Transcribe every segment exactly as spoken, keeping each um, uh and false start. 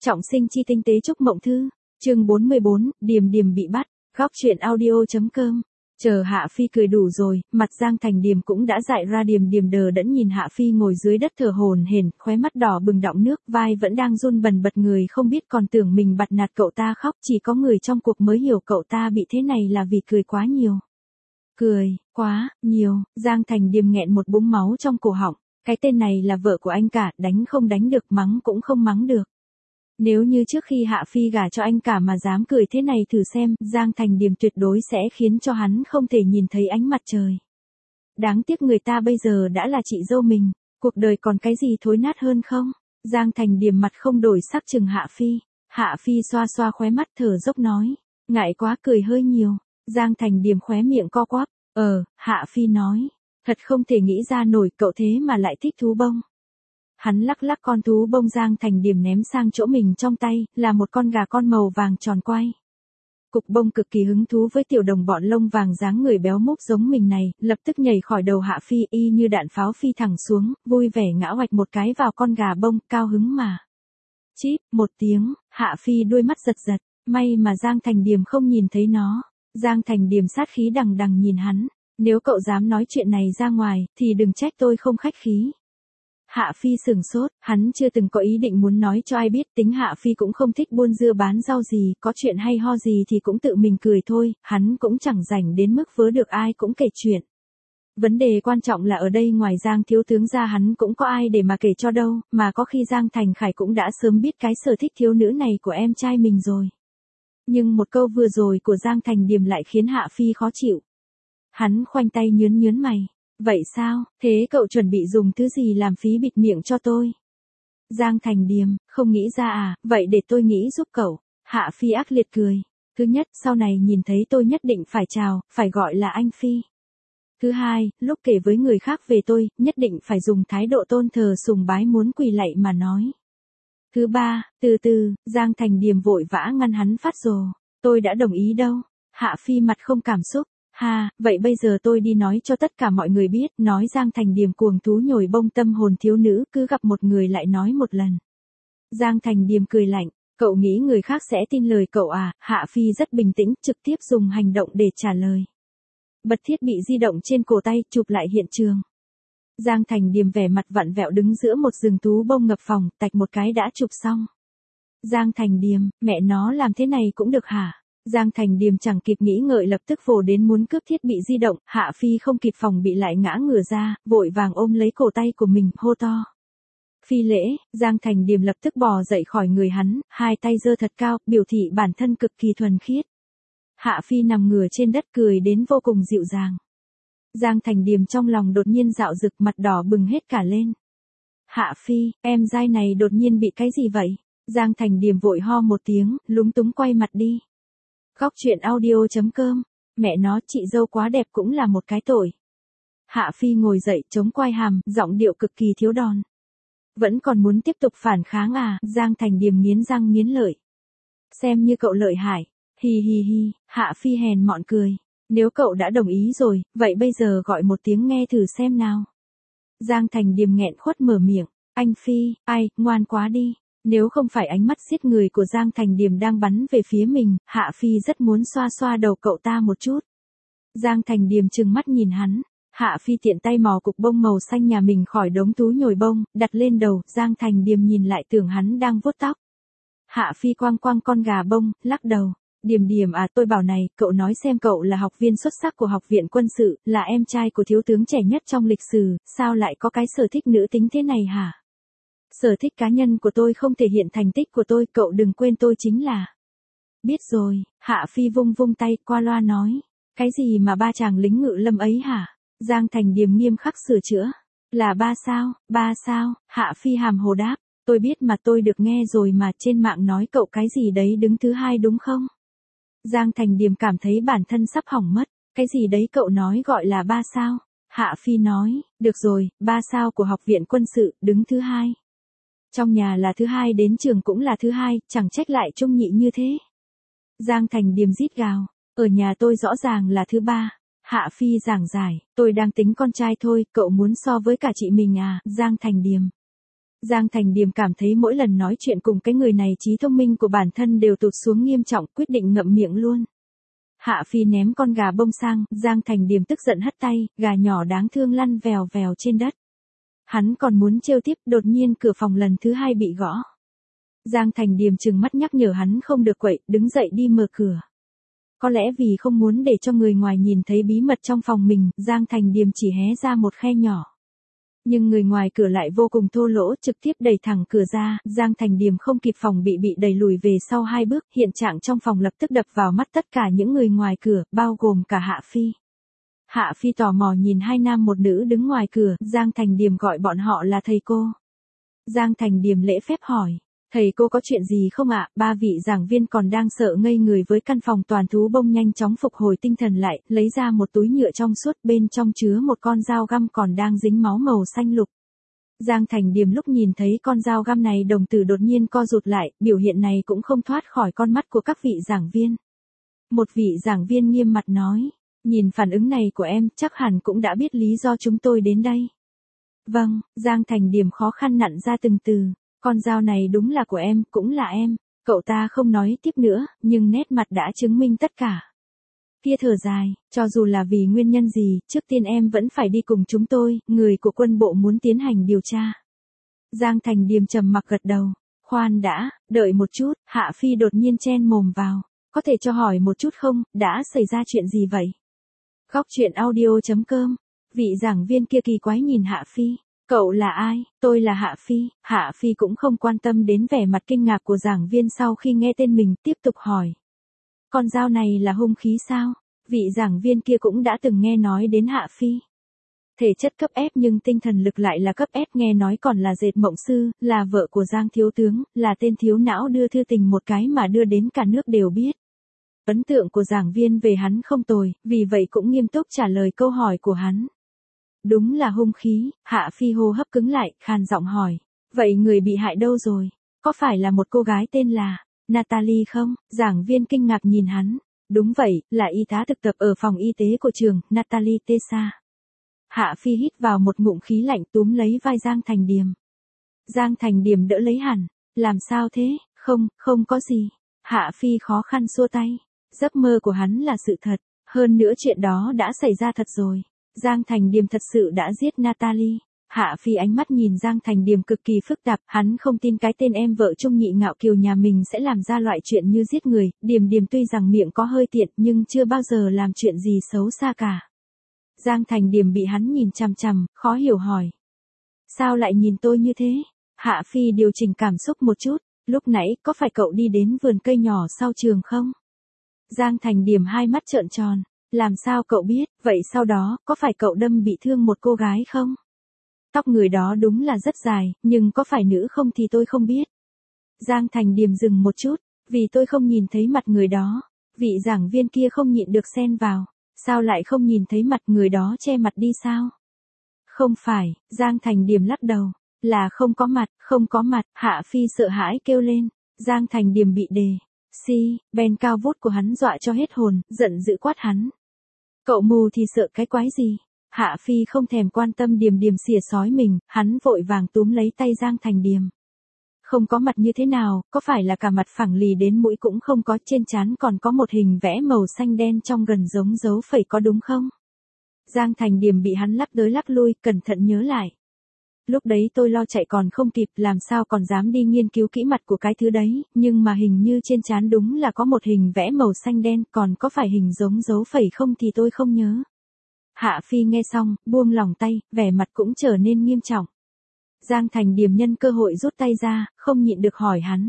Trọng sinh chi tinh tế chúc mộng thư, chương bốn mươi bốn, Điềm Điềm bị bắt, góc truyện audio.com. Chờ Hạ Phi cười đủ rồi, mặt Giang Thành Điềm cũng đã dại ra. Điềm Điềm đờ đẫn nhìn Hạ Phi ngồi dưới đất thở hổn hển, khóe mắt đỏ bừng đọng nước, vai vẫn đang run bần bật, người không biết còn tưởng mình bặt nạt cậu ta khóc, chỉ có người trong cuộc mới hiểu cậu ta bị thế này là vì cười quá nhiều. Cười, quá, nhiều, Giang Thành Điềm nghẹn một búng máu trong cổ họng, cái tên này là vợ của anh cả, đánh không đánh được, mắng cũng không mắng được. Nếu như trước khi Hạ Phi gả cho anh cả mà dám cười thế này thử xem, Giang Thành Điềm tuyệt đối sẽ khiến cho hắn không thể nhìn thấy ánh mặt trời. Đáng tiếc người ta bây giờ đã là chị dâu mình, cuộc đời còn cái gì thối nát hơn không? Giang Thành Điềm mặt không đổi sắc chừng Hạ Phi. Hạ Phi xoa xoa khóe mắt thở dốc nói, ngại quá, cười hơi nhiều. Giang Thành Điềm khóe miệng co quắp, ờ, Hạ Phi nói, thật không thể nghĩ ra nổi cậu thế mà lại thích thú bông. Hắn lắc lắc con thú bông Giang Thành Điềm ném sang chỗ mình trong tay, là một con gà con màu vàng tròn quay. Cục bông cực kỳ hứng thú với tiểu đồng bọn lông vàng dáng người béo múp giống mình này, lập tức nhảy khỏi đầu Hạ Phi y như đạn pháo phi thẳng xuống, vui vẻ ngã oạch một cái vào con gà bông, cao hứng mà. Chíp, một tiếng, Hạ Phi đuôi mắt giật giật, may mà Giang Thành Điềm không nhìn thấy nó. Giang Thành Điềm sát khí đằng đằng nhìn hắn, nếu cậu dám nói chuyện này ra ngoài, thì đừng trách tôi không khách khí. Hạ Phi sửng sốt, hắn chưa từng có ý định muốn nói cho ai biết, tính Hạ Phi cũng không thích buôn dưa bán rau gì, có chuyện hay ho gì thì cũng tự mình cười thôi, hắn cũng chẳng rảnh đến mức vớ được ai cũng kể chuyện. Vấn đề quan trọng là ở đây ngoài Giang thiếu tướng ra hắn cũng có ai để mà kể cho đâu, mà có khi Giang Thành Khải cũng đã sớm biết cái sở thích thiếu nữ này của em trai mình rồi. Nhưng một câu vừa rồi của Giang Thành Điềm lại khiến Hạ Phi khó chịu. Hắn khoanh tay nhướn nhướn mày. Vậy sao, thế cậu chuẩn bị dùng thứ gì làm phí bịt miệng cho tôi? Giang Thành Điềm, không nghĩ ra à, vậy để tôi nghĩ giúp cậu. Hạ Phi ác liệt cười. Thứ nhất, sau này nhìn thấy tôi nhất định phải chào, phải gọi là anh Phi. Thứ hai, lúc kể với người khác về tôi, nhất định phải dùng thái độ tôn thờ sùng bái muốn quỳ lạy mà nói. Thứ ba, từ từ, Giang Thành Điềm vội vã ngăn hắn phát rồ. Tôi đã đồng ý đâu. Hạ Phi mặt không cảm xúc. Ha, vậy bây giờ tôi đi nói cho tất cả mọi người biết, nói Giang Thành Điềm cuồng thú nhồi bông tâm hồn thiếu nữ, cứ gặp một người lại nói một lần. Giang Thành Điềm cười lạnh, cậu nghĩ người khác sẽ tin lời cậu à? Hạ Phi rất bình tĩnh, trực tiếp dùng hành động để trả lời. Bật thiết bị di động trên cổ tay, chụp lại hiện trường. Giang Thành Điềm vẻ mặt vặn vẹo đứng giữa một rừng thú bông ngập phòng, tạch một cái đã chụp xong. Giang Thành Điềm, mẹ nó làm thế này cũng được hả? Giang Thành Điềm chẳng kịp nghĩ ngợi lập tức vồ đến muốn cướp thiết bị di động, Hạ Phi không kịp phòng bị lại ngã ngửa ra, vội vàng ôm lấy cổ tay của mình, hô to. Phi lễ, Giang Thành Điềm lập tức bò dậy khỏi người hắn, hai tay giơ thật cao, biểu thị bản thân cực kỳ thuần khiết. Hạ Phi nằm ngửa trên đất cười đến vô cùng dịu dàng. Giang Thành Điềm trong lòng đột nhiên dạo rực, mặt đỏ bừng hết cả lên. Hạ Phi, em dai này đột nhiên bị cái gì vậy? Giang Thành Điềm vội ho một tiếng, lúng túng quay mặt đi. Góc truyện audio.com, mẹ nó, chị dâu quá đẹp cũng là một cái tội. Hạ Phi ngồi dậy, chống quai hàm, giọng điệu cực kỳ thiếu đòn. Vẫn còn muốn tiếp tục phản kháng à? Giang Thành Điềm nghiến răng nghiến lợi. Xem như cậu lợi hại. Hi hi hi, Hạ Phi hèn mọn cười. Nếu cậu đã đồng ý rồi, vậy bây giờ gọi một tiếng nghe thử xem nào. Giang Thành Điềm nghẹn khuất mở miệng. Anh Phi, ai, ngoan quá đi. Nếu không phải ánh mắt giết người của Giang Thành Điềm đang bắn về phía mình, Hạ Phi rất muốn xoa xoa đầu cậu ta một chút. Giang Thành Điềm trừng mắt nhìn hắn. Hạ Phi tiện tay mò cục bông màu xanh nhà mình khỏi đống thú nhồi bông, đặt lên đầu. Giang Thành Điềm nhìn lại tưởng hắn đang vuốt tóc. Hạ Phi quăng quăng con gà bông, lắc đầu. Điềm Điềm à, tôi bảo này, cậu nói xem, cậu là học viên xuất sắc của học viện quân sự, là em trai của thiếu tướng trẻ nhất trong lịch sử, sao lại có cái sở thích nữ tính thế này hả? Sở thích cá nhân của tôi không thể hiện thành tích của tôi, cậu đừng quên tôi chính là. Biết rồi, Hạ Phi vung vung tay, qua loa nói. Cái gì mà ba chàng lính ngự lâm ấy hả? Giang Thành Điềm nghiêm khắc sửa chữa. Là ba sao, ba sao, Hạ Phi hàm hồ đáp. Tôi biết mà, tôi được nghe rồi mà, trên mạng nói cậu cái gì đấy đứng thứ hai đúng không? Giang Thành Điềm cảm thấy bản thân sắp hỏng mất. Cái gì đấy cậu nói gọi là ba sao? Hạ Phi nói, được rồi, ba sao của học viện quân sự, đứng thứ hai. Trong nhà là thứ hai, đến trường cũng là thứ hai, chẳng trách lại trung nhị như thế. Giang Thành Điềm rít gào, ở nhà tôi rõ ràng là thứ ba. Hạ Phi giảng giải, tôi đang tính con trai thôi, cậu muốn so với cả chị mình à? Giang Thành Điềm. Giang Thành Điềm cảm thấy mỗi lần nói chuyện cùng cái người này trí thông minh của bản thân đều tụt xuống nghiêm trọng, quyết định ngậm miệng luôn. Hạ Phi ném con gà bông sang, Giang Thành Điềm tức giận hất tay, gà nhỏ đáng thương lăn vèo vèo trên đất. Hắn còn muốn trêu tiếp, đột nhiên cửa phòng lần thứ hai bị gõ. Giang Thành Điềm trừng mắt nhắc nhở hắn không được quậy, đứng dậy đi mở cửa. Có lẽ vì không muốn để cho người ngoài nhìn thấy bí mật trong phòng mình, Giang Thành Điềm chỉ hé ra một khe nhỏ. Nhưng người ngoài cửa lại vô cùng thô lỗ, trực tiếp đẩy thẳng cửa ra, Giang Thành Điềm không kịp phòng bị bị đẩy lùi về sau hai bước, hiện trạng trong phòng lập tức đập vào mắt tất cả những người ngoài cửa, bao gồm cả Hạ Phi. Hạ Phi tò mò nhìn hai nam một nữ đứng ngoài cửa, Giang Thành Điềm gọi bọn họ là thầy cô. Giang Thành Điềm lễ phép hỏi, thầy cô có chuyện gì không ạ? Ba vị giảng viên còn đang sợ ngây người với căn phòng toàn thú bông nhanh chóng phục hồi tinh thần lại, lấy ra một túi nhựa trong suốt, bên trong chứa một con dao găm còn đang dính máu màu xanh lục. Giang Thành Điềm lúc nhìn thấy con dao găm này đồng tử đột nhiên co rụt lại, biểu hiện này cũng không thoát khỏi con mắt của các vị giảng viên. Một vị giảng viên nghiêm mặt nói, nhìn phản ứng này của em, chắc hẳn cũng đã biết lý do chúng tôi đến đây. Vâng, Giang Thành Điềm khó khăn nặn ra từng từ. Con dao này đúng là của em, cũng là em. Cậu ta không nói tiếp nữa, nhưng nét mặt đã chứng minh tất cả. Kia thở dài, cho dù là vì nguyên nhân gì, trước tiên em vẫn phải đi cùng chúng tôi, người của quân bộ muốn tiến hành điều tra. Giang Thành Điềm trầm mặc gật đầu. Khoan đã, đợi một chút, Hạ Phi đột nhiên chen mồm vào. Có thể cho hỏi một chút không, đã xảy ra chuyện gì vậy? Góc truyện audio chấm com. Vị giảng viên kia kỳ quái nhìn Hạ Phi. Cậu là ai? Tôi là Hạ Phi. Hạ Phi cũng không quan tâm đến vẻ mặt kinh ngạc của giảng viên sau khi nghe tên mình, tiếp tục hỏi. Con dao này là hung khí sao? Vị giảng viên kia cũng đã từng nghe nói đến Hạ Phi. Thể chất cấp ép nhưng tinh thần lực lại là cấp ép, nghe nói còn là dệt mộng sư, là vợ của Giang thiếu tướng, là tên thiếu não đưa thư tình một cái mà đưa đến cả nước đều biết. Ấn tượng của giảng viên về hắn không tồi, vì vậy cũng nghiêm túc trả lời câu hỏi của hắn. Đúng là hung khí. Hạ Phi hô hấp cứng lại, khàn giọng hỏi. Vậy người bị hại đâu rồi? Có phải là một cô gái tên là Natalie không? Giảng viên kinh ngạc nhìn hắn. Đúng vậy, là y tá thực tập ở phòng y tế của trường, Natalie Tessa. Hạ Phi hít vào một ngụm khí lạnh, túm lấy vai Giang Thành Điềm. Giang Thành Điềm đỡ lấy hẳn. Làm sao thế? Không, không có gì. Hạ Phi khó khăn xua tay. Giấc mơ của hắn là sự thật. Hơn nữa chuyện đó đã xảy ra thật rồi. Giang Thành Điềm thật sự đã giết Natalie. Hạ Phi ánh mắt nhìn Giang Thành Điềm cực kỳ phức tạp, hắn không tin cái tên em vợ Trung Nhị ngạo kiều nhà mình sẽ làm ra loại chuyện như giết người. Điềm Điềm tuy rằng miệng có hơi tiện nhưng chưa bao giờ làm chuyện gì xấu xa cả. Giang Thành Điềm bị hắn nhìn chằm chằm, khó hiểu hỏi. Sao lại nhìn tôi như thế? Hạ Phi điều chỉnh cảm xúc một chút, lúc nãy có phải cậu đi đến vườn cây nhỏ sau trường không? Giang Thành Điềm hai mắt trợn tròn. Làm sao cậu biết, vậy sau đó, có phải cậu đâm bị thương một cô gái không? Tóc người đó đúng là rất dài, nhưng có phải nữ không thì tôi không biết. Giang Thành Điềm dừng một chút, vì tôi không nhìn thấy mặt người đó. Vị giảng viên kia không nhịn được xen vào. Sao lại không nhìn thấy mặt người đó, che mặt đi sao? Không phải, Giang Thành Điềm lắc đầu. Là không có mặt, không có mặt. Hạ Phi sợ hãi kêu lên. Giang Thành Điềm bị đề. Si, bèn cao vút của hắn dọa cho hết hồn, giận dữ quát hắn. Cậu mù thì sợ cái quái gì? Hạ Phi không thèm quan tâm Điềm Điềm xỉa sói mình, hắn vội vàng túm lấy tay Giang Thành Điềm. Không có mặt như thế nào, có phải là cả mặt phẳng lì đến mũi cũng không có, trên trán còn có một hình vẽ màu xanh đen trong gần giống dấu phẩy có đúng không? Giang Thành Điềm bị hắn lắc tới lắc lui, cẩn thận nhớ lại. Lúc đấy tôi lo chạy còn không kịp, làm sao còn dám đi nghiên cứu kỹ mặt của cái thứ đấy, nhưng mà hình như trên trán đúng là có một hình vẽ màu xanh đen, còn có phải hình giống dấu phẩy không thì tôi không nhớ. Hạ Phi nghe xong, buông lỏng tay, vẻ mặt cũng trở nên nghiêm trọng. Giang Thành Điềm nhân cơ hội rút tay ra, không nhịn được hỏi hắn.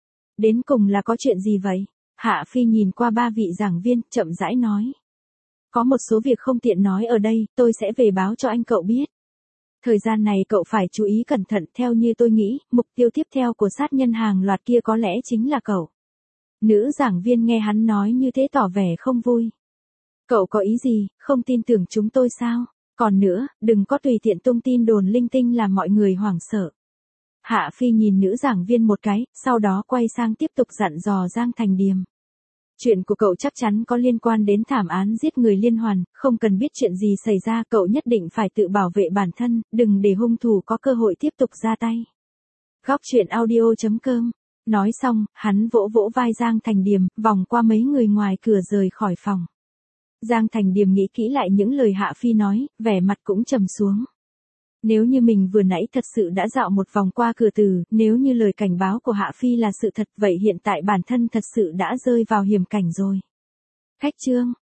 Đến cùng là có chuyện gì vậy? Hạ Phi nhìn qua ba vị giảng viên, chậm rãi nói. Có một số việc không tiện nói ở đây, tôi sẽ về báo cho anh cậu biết. Thời gian này cậu phải chú ý cẩn thận, theo như tôi nghĩ, mục tiêu tiếp theo của sát nhân hàng loạt kia có lẽ chính là cậu. Nữ giảng viên nghe hắn nói như thế tỏ vẻ không vui. Cậu có ý gì, không tin tưởng chúng tôi sao? Còn nữa, đừng có tùy tiện tung tin đồn linh tinh làm mọi người hoảng sợ. Hạ Phi nhìn nữ giảng viên một cái, sau đó quay sang tiếp tục dặn dò Giang Thành Điềm. Chuyện của cậu chắc chắn có liên quan đến thảm án giết người liên hoàn, không cần biết chuyện gì xảy ra, cậu nhất định phải tự bảo vệ bản thân, đừng để hung thủ có cơ hội tiếp tục ra tay. Góc chuyện audio chấm com. Nói xong, hắn vỗ vỗ vai Giang Thành Điềm, vòng qua mấy người ngoài cửa rời khỏi phòng. Giang Thành Điềm nghĩ kỹ lại những lời Hạ Phi nói, vẻ mặt cũng trầm xuống. Nếu như mình vừa nãy thật sự đã dạo một vòng qua cửa từ, nếu như lời cảnh báo của Hạ Phi là sự thật, vậy hiện tại bản thân thật sự đã rơi vào hiểm cảnh rồi. Khách trương,